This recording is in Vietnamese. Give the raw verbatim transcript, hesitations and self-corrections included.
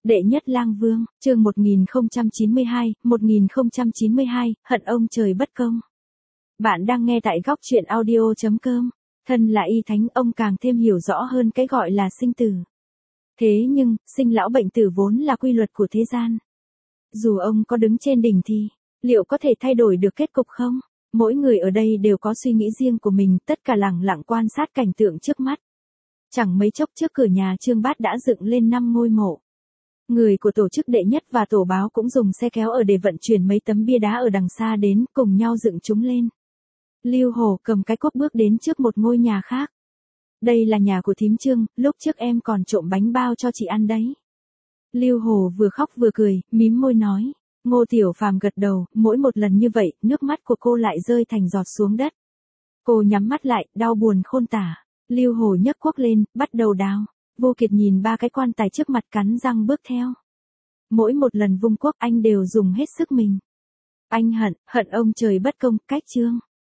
Đệ nhất lang vương, chương một nghìn không trăm chín mươi hai, một nghìn không trăm chín mươi hai, hận ông trời bất công. Bạn đang nghe tại góc truyện audio chấm com. Thân là y thánh, ông càng thêm hiểu rõ hơn cái gọi là sinh tử. Thế nhưng, sinh lão bệnh tử vốn là quy luật của thế gian. Dù ông có đứng trên đỉnh thì, liệu có thể thay đổi được kết cục không? Mỗi người ở đây đều có suy nghĩ riêng của mình, tất cả lẳng lặng quan sát cảnh tượng trước mắt. Chẳng mấy chốc trước cửa nhà Trương Bát đã dựng lên năm ngôi mộ. Người của tổ chức đệ nhất và tổ báo cũng dùng xe kéo ở để vận chuyển mấy tấm bia đá ở đằng xa đến, cùng nhau dựng chúng lên. Lưu Hổ cầm cái cuốc bước đến trước một ngôi nhà khác. Đây là nhà của thím Trương, lúc trước em còn trộm bánh bao cho chị ăn đấy. Lưu Hổ vừa khóc vừa cười, mím môi nói. Ngô Tiểu Phàm gật đầu, mỗi một lần như vậy, nước mắt của cô lại rơi thành giọt xuống đất. Cô nhắm mắt lại, đau buồn khôn tả. Lưu Hổ nhấc cuốc lên, bắt đầu đào. Vô Kiệt nhìn ba cái quan tài trước mặt cắn răng bước theo. Mỗi một lần vung cuốc anh đều dùng hết sức mình. Anh hận, hận ông trời bất công, cách Trương.